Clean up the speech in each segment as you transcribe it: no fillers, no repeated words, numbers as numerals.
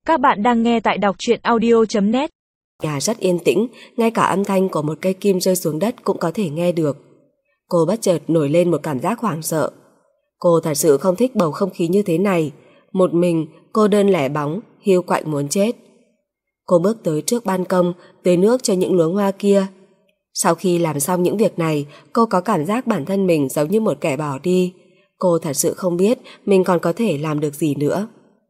Các bạn đang nghe tại đọc truyện audio.net. Nhà rất yên tĩnh, ngay cả âm thanh của một cây kim rơi xuống đất cũng có thể nghe được. Cô bất chợt nổi lên một cảm giác hoảng sợ. Cô thật sự không thích bầu không khí như thế này. Một mình, cô đơn lẻ bóng, hiu quạnh muốn chết. Cô bước tới trước ban công, tưới nước cho những luống hoa kia. Sau khi làm xong những việc này, cô có cảm giác bản thân mình giống như một kẻ bỏ đi. Cô thật sự không biết mình còn có thể làm được gì nữa.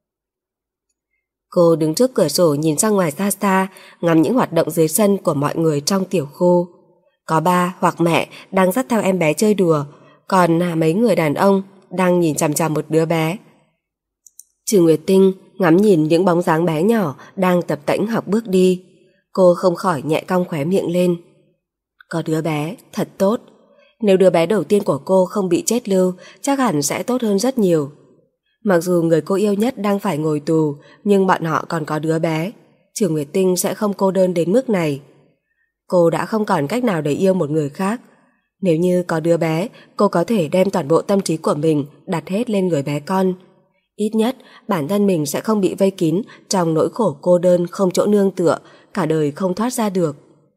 Cô đứng trước cửa sổ nhìn ra ngoài xa xa, ngắm những hoạt động dưới sân của mọi người trong tiểu khu. Có ba hoặc mẹ đang dắt theo em bé chơi đùa, còn mấy người đàn ông đang nhìn chằm chằm một đứa bé. Trừ Nguyệt Tinh ngắm nhìn những bóng dáng bé nhỏ đang tập tễnh học bước đi. Cô không khỏi nhẹ cong khóe miệng lên. Có đứa bé, thật tốt. Nếu đứa bé đầu tiên của cô không bị chết lưu, chắc hẳn sẽ tốt hơn rất nhiều. Mặc dù người cô yêu nhất đang phải ngồi tù, nhưng bọn họ còn có đứa bé. Trừ Nguyệt Tinh sẽ không cô đơn đến mức này. Cô đã không còn cách nào để yêu một người khác. Nếu như có đứa bé, cô có thể đem toàn bộ tâm trí của mình đặt hết lên người bé con. Ít nhất, bản thân mình sẽ không bị vây kín trong nỗi khổ cô đơn không chỗ nương tựa, cả đời không thoát ra được.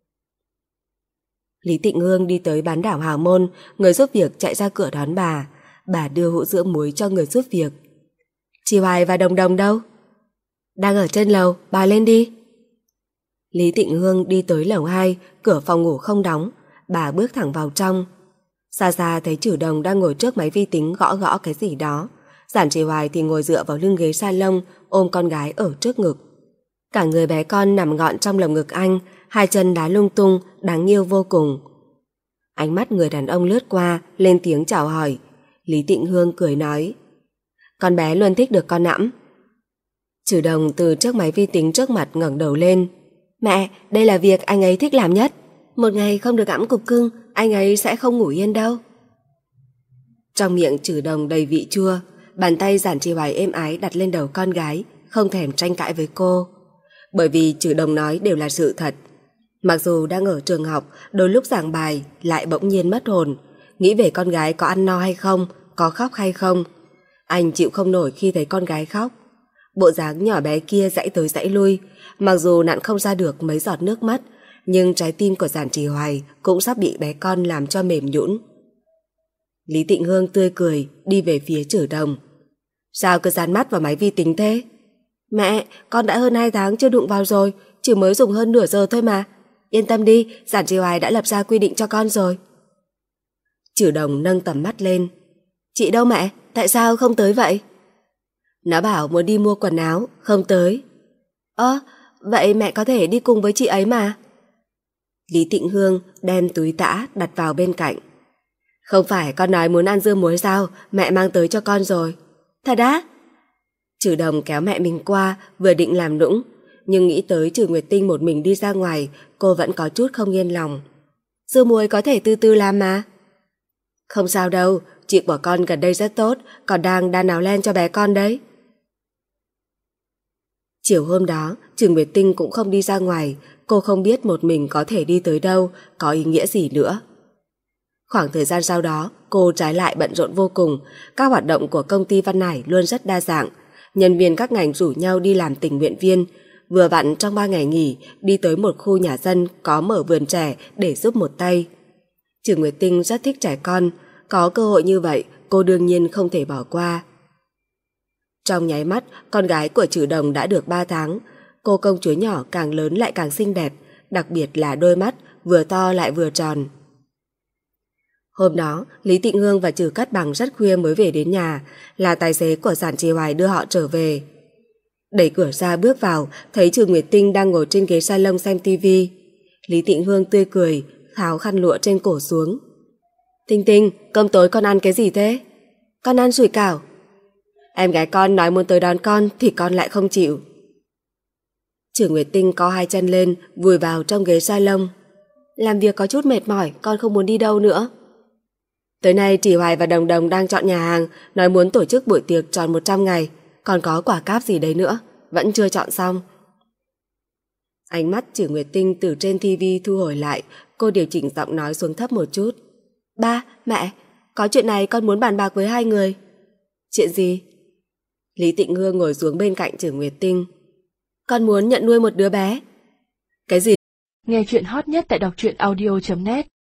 Lý Tịnh Hương đi tới bán đảo Hào Môn, người giúp việc chạy ra cửa đón bà. Bà đưa hũ sữa muối cho người giúp việc. Chị Hoài và Đồng Đồng đâu? Đang ở trên lầu, bà lên đi. Lý Tịnh Hương đi tới lầu 2, cửa phòng ngủ không đóng. Bà bước thẳng vào trong. Xa xa thấy Trử Đồng đang ngồi trước máy vi tính gõ gõ cái gì đó. Giản Chị Hoài thì ngồi dựa vào lưng ghế salon, ôm con gái ở trước ngực. Cả người bé con nằm gọn trong lồng ngực anh, hai chân đá lung tung, đáng yêu vô cùng. Ánh mắt người đàn ông lướt qua, lên tiếng chào hỏi. Lý Tịnh Hương cười nói: Con bé luôn thích được con nẫm. Trử Đồng từ chiếc máy vi tính trước mặt ngẩng đầu lên. Mẹ, đây là việc anh ấy thích làm nhất. Một ngày không được ẵm cục cưng, anh ấy sẽ không ngủ yên đâu. Trong miệng Trử Đồng đầy vị chua, bàn tay Giản Chị Hoài êm ái đặt lên đầu con gái, không thèm tranh cãi với cô. Bởi vì Trử Đồng nói đều là sự thật. Mặc dù đang ở trường học, đôi lúc giảng bài lại bỗng nhiên mất hồn, nghĩ về con gái có ăn no hay không, có khóc hay không. Anh chịu không nổi khi thấy con gái khóc. Bộ dáng nhỏ bé kia giãy tới giãy lui, mặc dù nặn không ra được mấy giọt nước mắt, nhưng trái tim của Giản Chị Hoài cũng sắp bị bé con làm cho mềm nhũn. Lý Tịnh Hương tươi cười đi về phía Trử Đồng. Sao cứ dán mắt vào máy vi tính thế? Mẹ, con đã hơn 2 tháng chưa đụng vào rồi, chỉ mới dùng hơn nửa giờ thôi mà. Yên tâm đi, Giản Chị Hoài đã lập ra quy định cho con rồi. Trử Đồng nâng tầm mắt lên. Chị đâu mẹ? Tại sao không tới vậy? Nó bảo muốn đi mua quần áo, không tới. Vậy mẹ có thể đi cùng với chị ấy mà. Lý Tịnh Hương đem túi tã đặt vào bên cạnh. Không phải con nói muốn ăn dưa muối sao, mẹ mang tới cho con rồi. Thật á? Trử Đồng kéo mẹ mình qua, vừa định làm nũng, nhưng nghĩ tới Trừ Nguyệt Tinh một mình đi ra ngoài, cô vẫn có chút không yên lòng. Dưa muối có thể từ từ làm mà. Không sao đâu, chị của con gần đây rất tốt, còn đang đan áo len cho bé con đấy. Chiều hôm đó, Trừ Nguyệt Tinh cũng không đi ra ngoài, cô không biết một mình có thể đi tới đâu, có ý nghĩa gì nữa. Khoảng thời gian sau đó, cô trái lại bận rộn vô cùng, các hoạt động của công ty Văn Hải luôn rất đa dạng, nhân viên các ngành rủ nhau đi làm tình nguyện viên, vừa vặn trong 3 ngày nghỉ đi tới một khu nhà dân có mở vườn trẻ để giúp một tay. Trừ Nguyệt Tinh rất thích trẻ con, có cơ hội như vậy cô đương nhiên không thể bỏ qua. Trong nháy mắt, con gái của Trử Đồng đã được 3 tháng, cô công chúa nhỏ càng lớn lại càng xinh đẹp, đặc biệt là đôi mắt vừa to lại vừa tròn. Hôm đó, Lý Tịnh Hương và Trừ Cát Bằng rất khuya mới về đến nhà, là tài xế của Giản Chị Hoài đưa họ trở về. Đẩy cửa ra bước vào, thấy Trừ Nguyệt Tinh đang ngồi trên ghế salon xem tivi. Lý Tịnh Hương tươi cười, tháo khăn lụa trên cổ xuống. Tinh Tinh, cơm tối con ăn cái gì thế? Con ăn sủi cảo. Em gái con nói muốn tới đón con thì con lại không chịu. Trừ Nguyệt Tinh có 2 chân lên, vùi vào trong ghế salon. Làm việc có chút mệt mỏi, con không muốn đi đâu nữa. Tới nay Chị Hoài và Đồng Đồng đang chọn nhà hàng, nói muốn tổ chức buổi tiệc tròn 100 ngày, còn có quả cáp gì đấy nữa, vẫn chưa chọn xong. Ánh mắt Trừ Nguyệt Tinh từ trên tivi thu hồi lại, cô điều chỉnh giọng nói xuống thấp một chút. Ba, mẹ, có chuyện này con muốn bàn bạc với 2 người. Chuyện gì? Lý Tịnh Hương ngồi xuống bên cạnh Trừ Nguyệt Tinh. Con muốn nhận nuôi một đứa bé. Cái gì? Nghe chuyện hot nhất tại đọc truyện audio.net